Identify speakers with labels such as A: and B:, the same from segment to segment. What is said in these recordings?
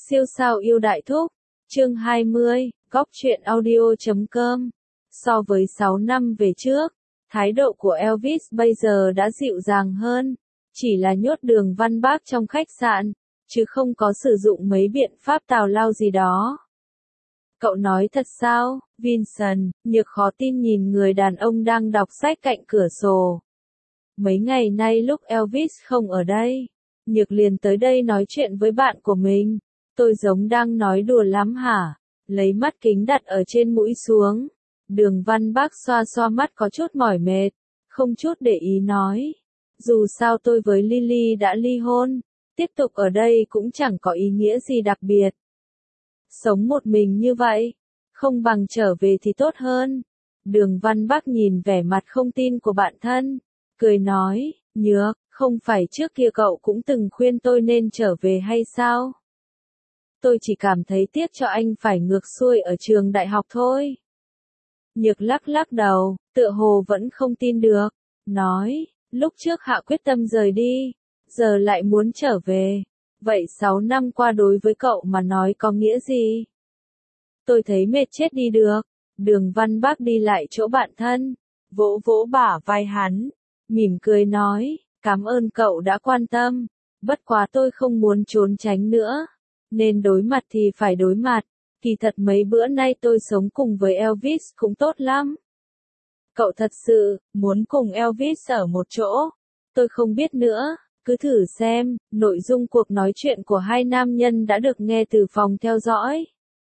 A: Siêu sao yêu đại thúc. Chương 20, Góc truyện audio.com. So với 6 năm về trước, thái độ của Elvis bây giờ đã dịu dàng hơn, chỉ là nhốt Đường Văn Bác trong khách sạn, chứ không có sử dụng mấy biện pháp tào lao gì đó. Cậu nói thật sao, Vincent? Nhược khó tin nhìn người đàn ông đang đọc sách cạnh cửa sổ. Mấy ngày nay lúc Elvis không ở đây, Nhược liền tới đây nói chuyện với bạn của mình. Tôi giống đang nói đùa lắm hả? Lấy mắt kính đặt ở trên mũi xuống. Đường Văn Bác xoa xoa mắt có chút mỏi mệt, không chút để ý nói. Dù sao tôi với Lily đã ly hôn, tiếp tục ở đây cũng chẳng có ý nghĩa gì đặc biệt. Sống một mình như vậy, không bằng trở về thì tốt hơn. Đường Văn Bác nhìn vẻ mặt không tin của bạn thân, cười nói, Nhược, không phải trước kia cậu cũng từng khuyên tôi nên trở về hay sao? Tôi chỉ cảm thấy tiếc cho anh phải ngược xuôi ở trường đại học thôi. Nhược lắc lắc đầu, tựa hồ vẫn không tin được, nói, lúc trước hạ quyết tâm rời đi, giờ lại muốn trở về. Vậy 6 năm qua đối với cậu mà nói có nghĩa gì? Tôi thấy mệt chết đi được. Đường Văn Bác đi lại chỗ bạn thân, vỗ vỗ bả vai hắn, mỉm cười nói, cảm ơn cậu đã quan tâm, bất quá tôi không muốn trốn tránh nữa. Nên đối mặt thì phải đối mặt, kỳ thật mấy bữa nay tôi sống cùng với Elvis cũng tốt lắm. Cậu thật sự muốn cùng Elvis ở một chỗ? Tôi không biết nữa, cứ thử xem. Nội dung cuộc nói chuyện của hai nam nhân đã được nghe từ phòng theo dõi.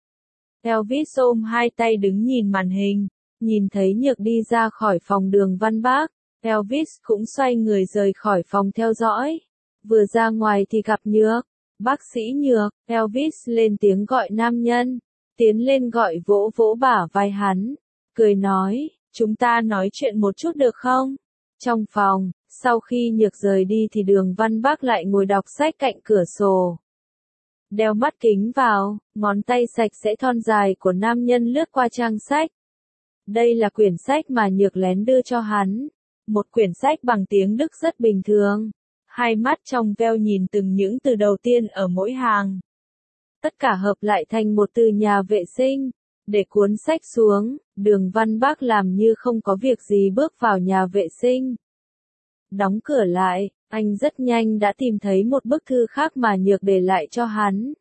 A: Elvis ôm hai tay đứng nhìn màn hình, nhìn thấy Nhược đi ra khỏi phòng Đường Văn Bác, Elvis cũng xoay người rời khỏi phòng theo dõi. Vừa ra ngoài thì gặp Nhược. Bác sĩ Nhược, Elvis lên tiếng gọi nam nhân, tiến lên gọi vỗ vỗ bả vai hắn, cười nói, chúng ta nói chuyện một chút được không? Trong phòng, sau khi Nhược rời đi thì Đường Văn Bác lại ngồi đọc sách cạnh cửa sổ. Đeo mắt kính vào, ngón tay sạch sẽ thon dài của nam nhân lướt qua trang sách. Đây là quyển sách mà Nhược lén đưa cho hắn, một quyển sách bằng tiếng Đức rất bình thường. Hai mắt trong veo nhìn từng những từ đầu tiên ở mỗi hàng. Tất cả hợp lại thành một từ nhà vệ sinh. Để cuốn sách xuống, Đường Văn Bác làm như không có việc gì bước vào nhà vệ sinh. Đóng cửa lại, anh rất nhanh đã tìm thấy một bức thư khác mà Nhược để lại cho hắn.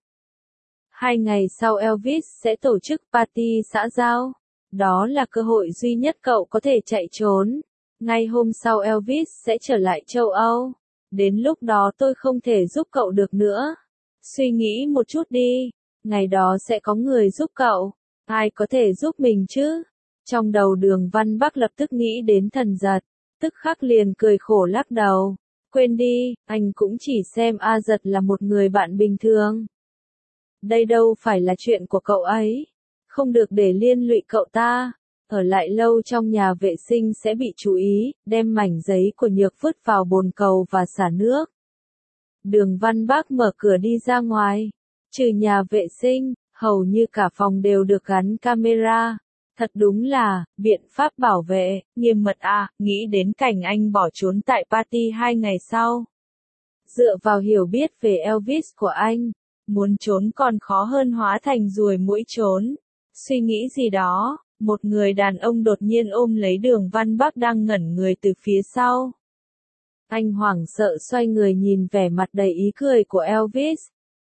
A: 2 ngày sau Elvis sẽ tổ chức party xã giao. Đó là cơ hội duy nhất cậu có thể chạy trốn. Ngay hôm sau Elvis sẽ trở lại châu Âu. Đến lúc đó tôi không thể giúp cậu được nữa. Suy nghĩ một chút đi, ngày đó sẽ có người giúp cậu. Ai có thể giúp mình chứ? Trong đầu Đường Văn Bác lập tức nghĩ đến Thần Giật, tức khắc liền cười khổ lắc đầu. Quên đi, anh cũng chỉ xem A Giật là một người bạn bình thường. Đây đâu phải là chuyện của cậu ấy. Không được để liên lụy cậu ta. Ở lại lâu trong nhà vệ sinh sẽ bị chú ý, đem mảnh giấy của Nhược vứt vào bồn cầu và xả nước. Đường Văn Bác mở cửa đi ra ngoài. Trừ nhà vệ sinh, hầu như cả phòng đều được gắn camera. Thật đúng là, biện pháp bảo vệ, nghiêm mật à, nghĩ đến cảnh anh bỏ trốn tại party 2 ngày sau. Dựa vào hiểu biết về Elvis của anh, muốn trốn còn khó hơn hóa thành ruồi muỗi trốn. Suy nghĩ gì đó. Một người đàn ông đột nhiên ôm lấy Đường Văn Bác đang ngẩn người từ phía sau. Anh hoảng sợ xoay người nhìn vẻ mặt đầy ý cười của Elvis.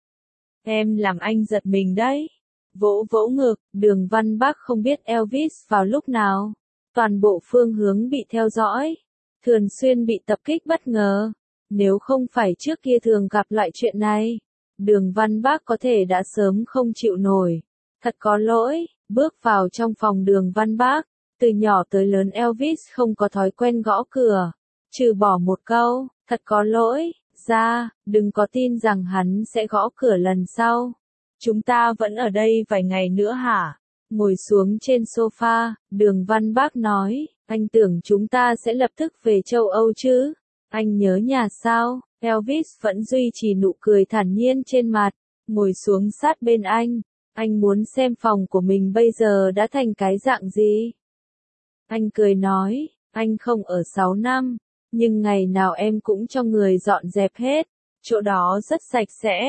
A: Em làm anh giật mình đấy. Vỗ vỗ ngực, Đường Văn Bác không biết Elvis vào lúc nào. Toàn bộ phương hướng bị theo dõi. Thường xuyên bị tập kích bất ngờ. Nếu không phải trước kia thường gặp lại chuyện này, Đường Văn Bác có thể đã sớm không chịu nổi. Thật có lỗi. Bước vào trong phòng Đường Văn Bác, từ nhỏ tới lớn Elvis không có thói quen gõ cửa, trừ bỏ một câu, thật có lỗi, ra, đừng có tin rằng hắn sẽ gõ cửa lần sau. Chúng ta vẫn ở đây vài ngày nữa hả? Ngồi xuống trên sofa, Đường Văn Bác nói, anh tưởng chúng ta sẽ lập tức về châu Âu chứ? Anh nhớ nhà sao? Elvis vẫn duy trì nụ cười thản nhiên trên mặt, ngồi xuống sát bên anh. Anh muốn xem phòng của mình bây giờ đã thành cái dạng gì? Anh cười nói, anh không ở 6 năm, nhưng ngày nào em cũng cho người dọn dẹp hết, chỗ đó rất sạch sẽ.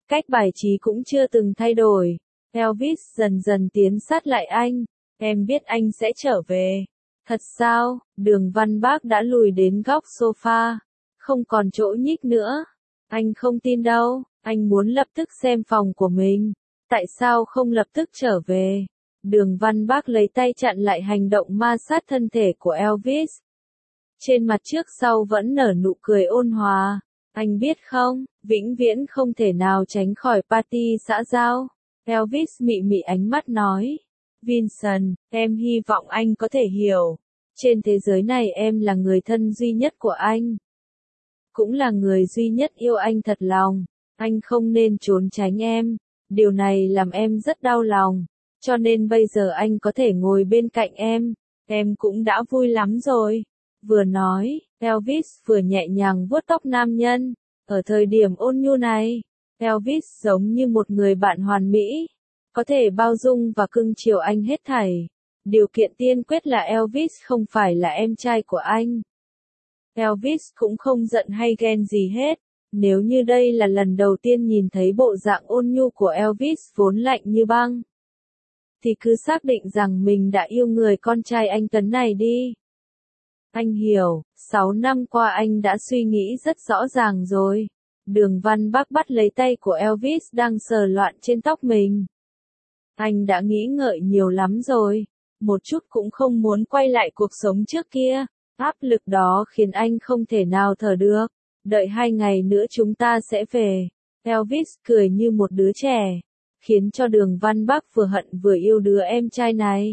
A: Cách bài trí cũng chưa từng thay đổi. Elvis dần dần tiến sát lại anh. Em biết anh sẽ trở về. Thật sao? Đường Văn Bác đã lùi đến góc sofa. Không còn chỗ nhích nữa. Anh không tin đâu. Anh muốn lập tức xem phòng của mình. Tại sao không lập tức trở về? Đường Văn Bác lấy tay chặn lại hành động ma sát thân thể của Elvis. Trên mặt trước sau vẫn nở nụ cười ôn hòa. Anh biết không, vĩnh viễn không thể nào tránh khỏi party xã giao. Elvis mị mị ánh mắt nói. Vincent, em hy vọng anh có thể hiểu. Trên thế giới này em là người thân duy nhất của anh. Cũng là người duy nhất yêu anh thật lòng. Anh không nên trốn tránh em. Điều này làm em rất đau lòng. Cho nên bây giờ anh có thể ngồi bên cạnh em cũng đã vui lắm rồi. Vừa nói, Elvis vừa nhẹ nhàng vuốt tóc nam nhân. Ở thời điểm ôn nhu này, Elvis giống như một người bạn hoàn mỹ. Có thể bao dung và cưng chiều anh hết thảy. Điều kiện tiên quyết là Elvis không phải là em trai của anh. Elvis cũng không giận hay ghen gì hết. Nếu như đây là lần đầu tiên nhìn thấy bộ dạng ôn nhu của Elvis vốn lạnh như băng, thì cứ xác định rằng mình đã yêu người con trai anh Tuấn này đi. Anh hiểu, 6 năm qua anh đã suy nghĩ rất rõ ràng rồi. Đường Văn Bác bắt lấy tay của Elvis đang sờ loạn trên tóc mình. Anh đã nghĩ ngợi nhiều lắm rồi. Một chút cũng không muốn quay lại cuộc sống trước kia. Áp lực đó khiến anh không thể nào thở được. Đợi 2 ngày nữa chúng ta sẽ về. Elvis cười như một đứa trẻ. Khiến cho Đường Văn Bác vừa hận vừa yêu đứa em trai này.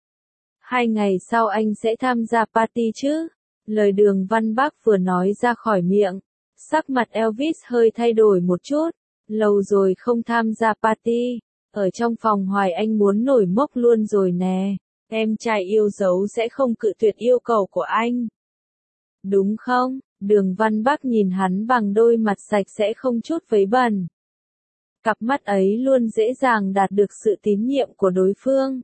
A: 2 ngày sau anh sẽ tham gia party chứ? Lời Đường Văn Bác vừa nói ra khỏi miệng. Sắc mặt Elvis hơi thay đổi một chút. Lâu rồi không tham gia party. Ở trong phòng hoài anh muốn nổi mốc luôn rồi nè. Em trai yêu dấu sẽ không cự tuyệt yêu cầu của anh. Đúng không? Đường Văn Bác nhìn hắn bằng đôi mặt sạch sẽ không chút vấy bẩn. Cặp mắt ấy luôn dễ dàng đạt được sự tín nhiệm của đối phương.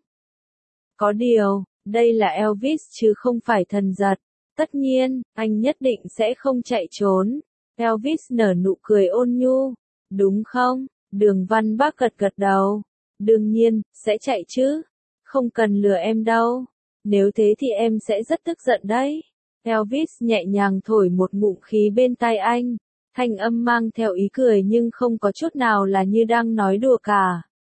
A: Có điều, đây là Elvis chứ không phải thần giật. Tất nhiên, anh nhất định sẽ không chạy trốn. Elvis nở nụ cười ôn nhu. Đúng không? Đường Văn Bác gật gật đầu. Đương nhiên, sẽ chạy chứ. Không cần lừa em đâu. Nếu thế thì em sẽ rất tức giận đấy. Elvis nhẹ nhàng thổi một ngụm khí bên tai anh. Thanh âm mang theo ý cười nhưng không có chút nào là như đang nói đùa cả.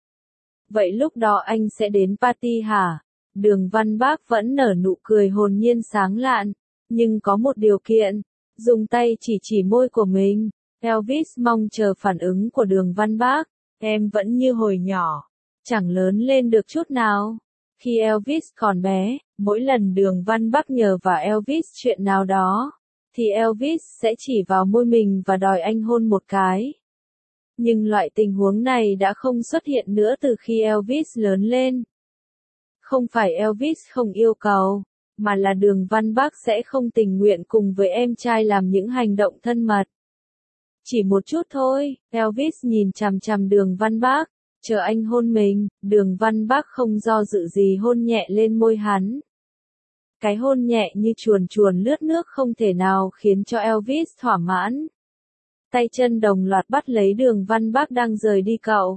A: Vậy lúc đó anh sẽ đến party hả? Đường Văn Bác vẫn nở nụ cười hồn nhiên sáng lạn. Nhưng có một điều kiện. Dùng tay chỉ môi của mình. Elvis mong chờ phản ứng của Đường Văn Bác. Em vẫn như hồi nhỏ. Chẳng lớn lên được chút nào. Khi Elvis còn bé, mỗi lần Đường Văn Bác nhờ và Elvis chuyện nào đó, thì Elvis sẽ chỉ vào môi mình và đòi anh hôn một cái. Nhưng loại tình huống này đã không xuất hiện nữa từ khi Elvis lớn lên. Không phải Elvis không yêu cầu, mà là Đường Văn Bác sẽ không tình nguyện cùng với em trai làm những hành động thân mật. Chỉ một chút thôi, Elvis nhìn chằm chằm Đường Văn Bác, chờ anh hôn mình. Đường Văn Bác không do dự gì hôn nhẹ lên môi hắn. Cái hôn nhẹ như chuồn chuồn lướt nước không thể nào khiến cho Elvis thỏa mãn. Tay chân đồng loạt bắt lấy Đường Văn Bác đang rời đi cậu.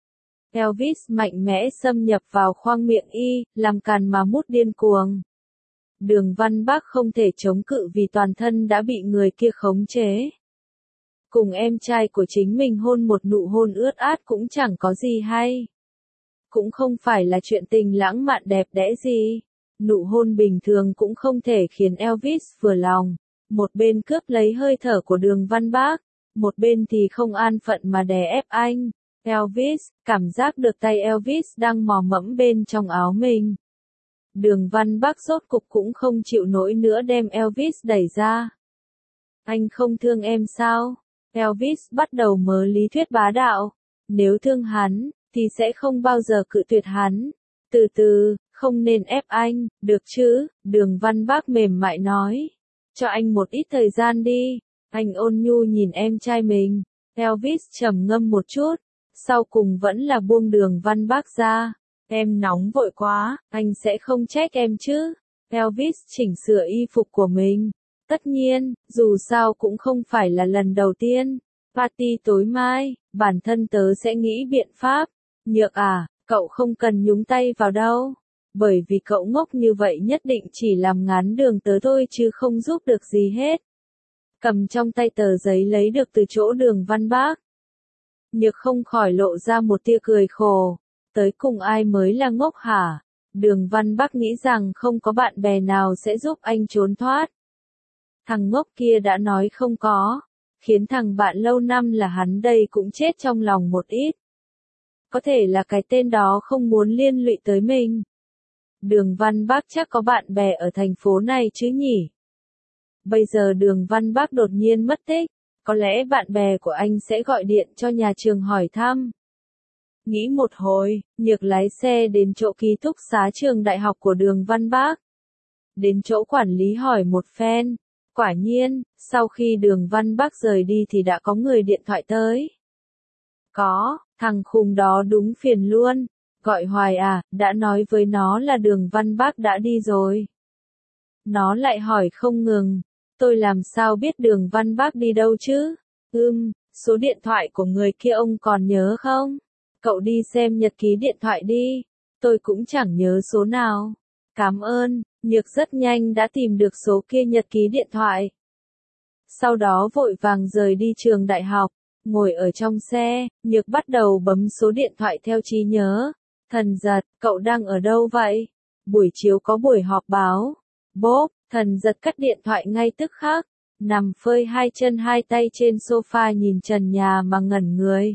A: Elvis mạnh mẽ xâm nhập vào khoang miệng y, làm càn mà mút điên cuồng. Đường Văn Bác không thể chống cự vì toàn thân đã bị người kia khống chế. Cùng em trai của chính mình hôn một nụ hôn ướt át cũng chẳng có gì hay. Cũng không phải là chuyện tình lãng mạn đẹp đẽ gì. Nụ hôn bình thường cũng không thể khiến Elvis vừa lòng. Một bên cướp lấy hơi thở của Đường Văn Bác, một bên thì không an phận mà đè ép anh. Elvis, cảm giác được tay Elvis đang mò mẫm bên trong áo mình. Đường Văn Bác rốt cục cũng không chịu nổi nữa đem Elvis đẩy ra. Anh không thương em sao? Elvis bắt đầu mớ lý thuyết bá đạo. Nếu thương hắn, thì sẽ không bao giờ cự tuyệt hắn. Từ từ, không nên ép anh, được chứ? Đường Văn Bác mềm mại nói. Cho anh một ít thời gian đi. Anh ôn nhu nhìn em trai mình. Elvis trầm ngâm một chút. Sau cùng vẫn là buông Đường Văn Bác ra. Em nóng vội quá, anh sẽ không trách em chứ? Elvis chỉnh sửa y phục của mình. Tất nhiên, dù sao cũng không phải là lần đầu tiên. Party tối mai, Bản thân tớ sẽ nghĩ biện pháp. Nhược à, cậu không cần nhúng tay vào đâu. Bởi vì cậu ngốc như vậy nhất định chỉ làm ngán đường tớ thôi chứ không giúp được gì hết. Cầm trong tay tờ giấy lấy được từ chỗ Đường Văn Bác. Nhược không khỏi lộ ra một tia cười khổ. Tới cùng ai mới là ngốc hả? Đường Văn Bác nghĩ rằng không có bạn bè nào sẽ giúp anh trốn thoát. Thằng ngốc kia đã nói không có, khiến thằng bạn lâu năm là hắn đây cũng chết trong lòng một ít. Có thể là cái tên đó không muốn liên lụy tới mình. Đường Văn Bác chắc có bạn bè ở thành phố này chứ nhỉ? Bây giờ Đường Văn Bác đột nhiên mất tích, có lẽ bạn bè của anh sẽ gọi điện cho nhà trường hỏi thăm. Nghĩ một hồi, Nhược lái xe đến chỗ ký túc xá trường đại học của Đường Văn Bác. Đến chỗ quản lý hỏi một phen. Quả nhiên, sau khi Đường Văn Bác rời đi thì đã có người điện thoại tới. Có, thằng khùng đó đúng phiền luôn. Gọi hoài à, đã nói với nó là Đường Văn Bác đã đi rồi. Nó lại hỏi không ngừng. Tôi làm sao biết Đường Văn Bác đi đâu chứ? Số điện thoại của người kia ông còn nhớ không? Cậu đi xem nhật ký điện thoại đi. Tôi cũng chẳng nhớ số nào. Cảm ơn. Nhược rất nhanh đã tìm được số kia nhật ký điện thoại. Sau đó vội vàng rời đi trường đại học. Ngồi ở trong xe, Nhược bắt đầu bấm số điện thoại theo trí nhớ. Thần Giật, cậu đang ở đâu vậy? Buổi chiều có buổi họp báo. Bốp, Thần Giật cắt điện thoại ngay tức khắc. Nằm phơi hai chân hai tay trên sofa nhìn trần nhà mà ngẩn người.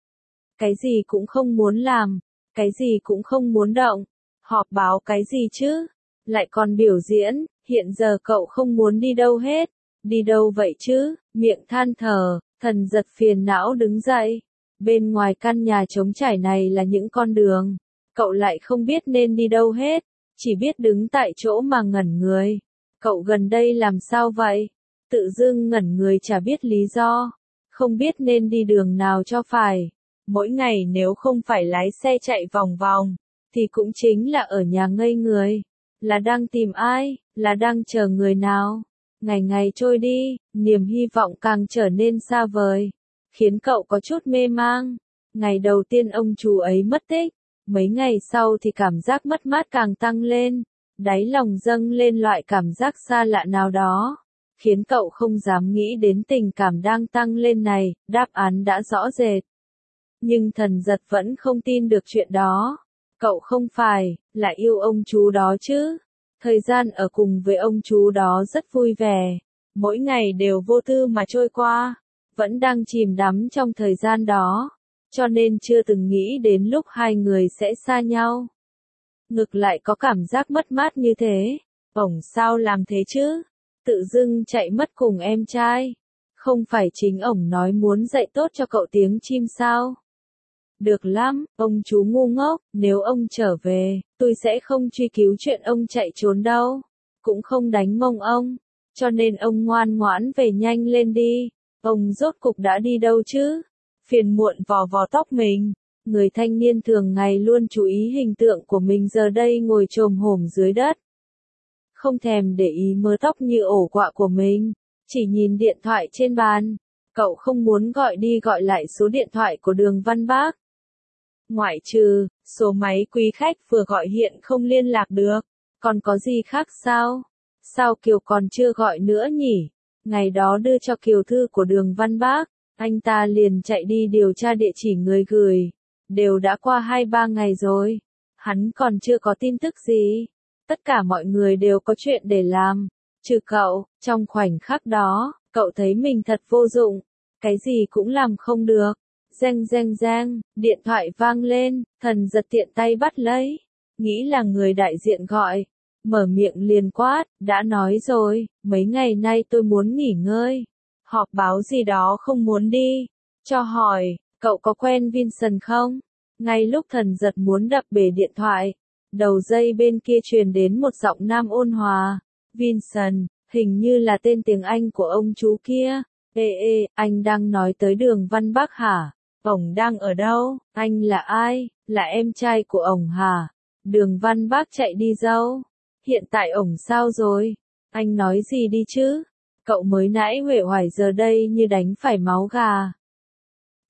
A: Cái gì cũng không muốn làm, cái gì cũng không muốn động. Họp báo cái gì chứ? Lại còn biểu diễn, hiện giờ cậu không muốn đi đâu hết. Đi đâu vậy chứ? Miệng than thở, Thần Giật phiền não đứng dậy. Bên ngoài căn nhà trống trải này là những con đường. Cậu lại không biết nên đi đâu hết. Chỉ biết đứng tại chỗ mà ngẩn người. Cậu gần đây làm sao vậy? Tự dưng ngẩn người chả biết lý do. Không biết nên đi đường nào cho phải. Mỗi ngày nếu không phải lái xe chạy vòng vòng, thì cũng chính là ở nhà ngây người. Là đang tìm ai, là đang chờ người nào. Ngày ngày trôi đi, niềm hy vọng càng trở nên xa vời, khiến cậu có chút mê mang. Ngày đầu tiên ông chú ấy mất tích, mấy ngày sau thì cảm giác mất mát càng tăng lên, đáy lòng dâng lên loại cảm giác xa lạ nào đó, khiến cậu không dám nghĩ đến tình cảm đang tăng lên này. Đáp án đã rõ rệt. Nhưng Thần Giật vẫn không tin được chuyện đó. Cậu không phải là yêu ông chú đó chứ? Thời gian ở cùng với ông chú đó rất vui vẻ. Mỗi ngày đều vô tư mà trôi qua. Vẫn đang chìm đắm trong thời gian đó. Cho nên chưa từng nghĩ đến lúc hai người sẽ xa nhau. Ngược lại có cảm giác mất mát như thế. Ổng sao làm thế chứ? Tự dưng chạy mất cùng em trai. Không phải chính ổng nói muốn dạy tốt cho cậu tiếng chim sao? Được lắm, ông chú ngu ngốc, nếu ông trở về, tôi sẽ không truy cứu chuyện ông chạy trốn đâu. Cũng không đánh mông ông. Cho nên ông ngoan ngoãn về nhanh lên đi. Ông rốt cục đã đi đâu chứ? Phiền muộn vò vò tóc mình. Người thanh niên thường ngày luôn chú ý hình tượng của mình giờ đây ngồi chồm hổm dưới đất. Không thèm để ý mớ tóc như ổ quạ của mình. Chỉ nhìn điện thoại trên bàn. Cậu không muốn gọi đi gọi lại số điện thoại của Đường Văn Bác. Ngoại trừ, số máy quý khách vừa gọi hiện không liên lạc được. Còn có gì khác sao? Sao Kiều còn chưa gọi nữa nhỉ? Ngày đó đưa cho Kiều thư của Đường Văn Bác, anh ta liền chạy đi điều tra địa chỉ người gửi. Đều đã qua 2-3 ngày rồi. Hắn còn chưa có tin tức gì. Tất cả mọi người đều có chuyện để làm. Trừ cậu, trong khoảnh khắc đó, cậu thấy mình thật vô dụng. Cái gì cũng làm không được. Reng reng reng, điện thoại vang lên, Thần Giật tiện tay bắt lấy. Nghĩ là người đại diện gọi. Mở miệng liền quát, đã nói rồi, mấy ngày nay tôi muốn nghỉ ngơi. Họp báo gì đó không muốn đi. Cho hỏi, cậu có quen Vincent không? Ngay lúc Thần Giật muốn đập bể điện thoại, đầu dây bên kia truyền đến một giọng nam ôn hòa. Vincent, hình như là tên tiếng Anh của ông chú kia. Ê, anh đang nói tới Đường Văn Bác hả? Ổng đang ở đâu? Anh là ai? Là em trai của ổng hả? Đường Văn Bác chạy đi đâu? Hiện tại ổng sao rồi? Anh nói gì đi chứ? Cậu mới nãy uể oải giờ đây như đánh phải máu gà.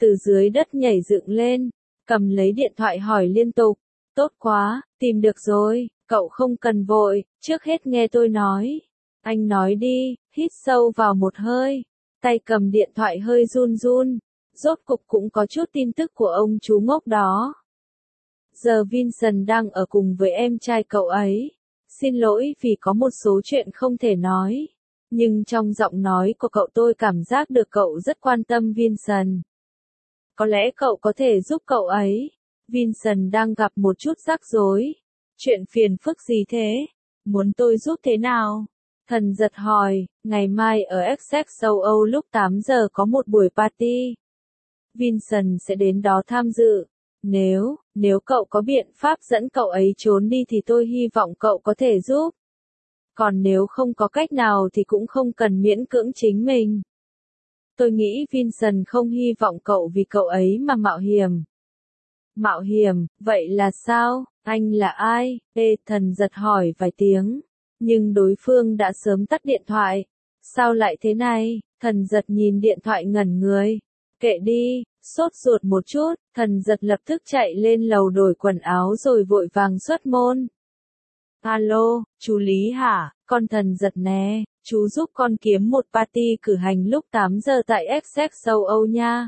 A: từ dưới đất nhảy dựng lên, cầm lấy điện thoại hỏi liên tục. Tốt quá, tìm được rồi, cậu không cần vội, trước hết nghe tôi nói. Anh nói đi, hít sâu vào một hơi, tay cầm điện thoại hơi run run, rốt cục cũng có chút tin tức của ông chú ngốc đó. Giờ Vincent đang ở cùng với em trai cậu ấy. Xin lỗi vì có một số chuyện không thể nói. Nhưng trong giọng nói của cậu tôi cảm giác được cậu rất quan tâm Vincent. Có lẽ cậu có thể giúp cậu ấy. Vincent đang gặp một chút rắc rối. Chuyện phiền phức gì thế? Muốn tôi giúp thế nào? Thần giật hỏi, ngày mai ở Essex châu Âu lúc 8 giờ có một buổi party. Vincent sẽ đến đó tham dự. Nếu cậu có biện pháp dẫn cậu ấy trốn đi thì tôi hy vọng cậu có thể giúp. Còn nếu không có cách nào thì cũng không cần miễn cưỡng chính mình. Tôi nghĩ Vincent không hy vọng cậu vì cậu ấy mà mạo hiểm. Mạo hiểm, vậy là sao? Anh là ai? Thần giật hỏi vài tiếng. Nhưng đối phương đã sớm tắt điện thoại. Sao lại thế này? Thần giật nhìn điện thoại ngẩn người. Kệ đi, sốt ruột một chút, thần giật lập tức chạy lên lầu đổi quần áo rồi vội vàng xuất môn. Alo, chú Lý hả? Con thần giật nè, chú giúp con kiếm một party cử hành lúc 8 giờ tại Essex châu Âu nha.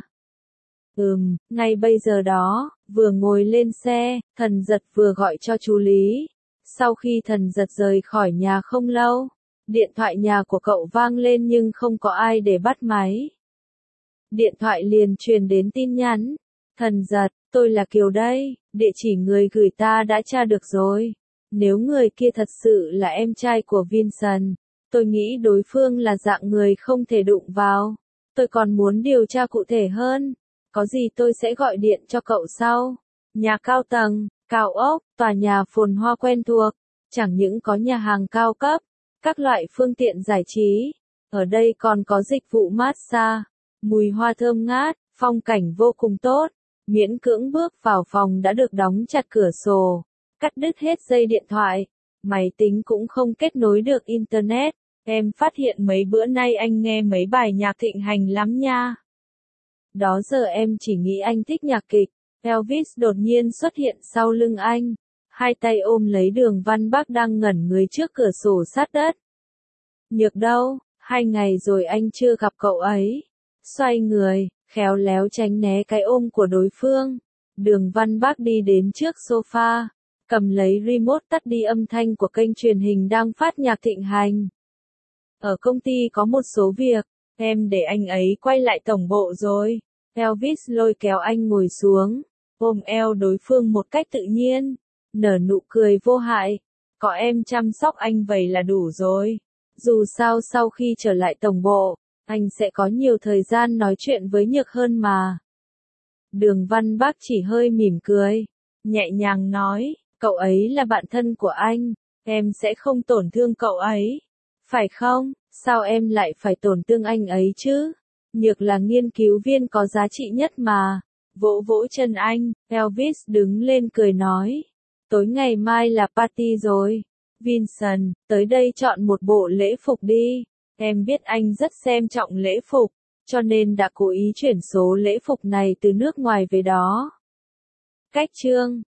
A: Ngay bây giờ đó, vừa ngồi lên xe, thần giật vừa gọi cho chú Lý. Sau khi thần giật rời khỏi nhà không lâu, điện thoại nhà của cậu vang lên nhưng không có ai để bắt máy. Điện thoại liền truyền đến tin nhắn. Thần giật, tôi là Kiều đây, địa chỉ người gửi ta đã tra được rồi. Nếu người kia thật sự là em trai của Vincent, tôi nghĩ đối phương là dạng người không thể đụng vào. Tôi còn muốn điều tra cụ thể hơn. Có gì tôi sẽ gọi điện cho cậu sau. Nhà cao tầng, cao ốc, tòa nhà phồn hoa quen thuộc. Chẳng những có nhà hàng cao cấp, các loại phương tiện giải trí. Ở đây còn có dịch vụ massage. Mùi hoa thơm ngát, phong cảnh vô cùng tốt. Miễn cưỡng bước vào phòng đã được đóng chặt cửa sổ, cắt đứt hết dây điện thoại. Máy tính cũng không kết nối được Internet. Em phát hiện mấy bữa nay anh nghe mấy bài nhạc thịnh hành lắm nha. Đó giờ em chỉ nghĩ anh thích nhạc kịch. Elvis đột nhiên xuất hiện sau lưng anh. Hai tay ôm lấy Đường Văn Bắc đang ngẩn người trước cửa sổ sát đất. Nhược đâu, 2 ngày rồi anh chưa gặp cậu ấy. Xoay người, khéo léo tránh né cái ôm của đối phương. Đường Văn Bắc đi đến trước sofa, cầm lấy remote tắt đi âm thanh của kênh truyền hình đang phát nhạc thịnh hành. Ở công ty có một số việc, em để anh ấy quay lại tổng bộ rồi. Elvis lôi kéo anh ngồi xuống, ôm eo đối phương một cách tự nhiên, nở nụ cười vô hại. Có em chăm sóc anh vậy là đủ rồi. Dù sao sau khi trở lại tổng bộ, anh sẽ có nhiều thời gian nói chuyện với Nhược hơn mà. Đường Văn Bắc chỉ hơi mỉm cười, nhẹ nhàng nói, cậu ấy là bạn thân của anh, em sẽ không tổn thương cậu ấy. Phải không? Sao em lại phải tổn thương anh ấy chứ? Nhược là nghiên cứu viên có giá trị nhất mà. Vỗ vỗ chân anh, Elvis đứng lên cười nói. Tối ngày mai là party rồi. Vincent, tới đây chọn một bộ lễ phục đi. Em biết anh rất xem trọng lễ phục, cho nên đã cố ý chuyển số lễ phục này từ nước ngoài về đó. Cách chương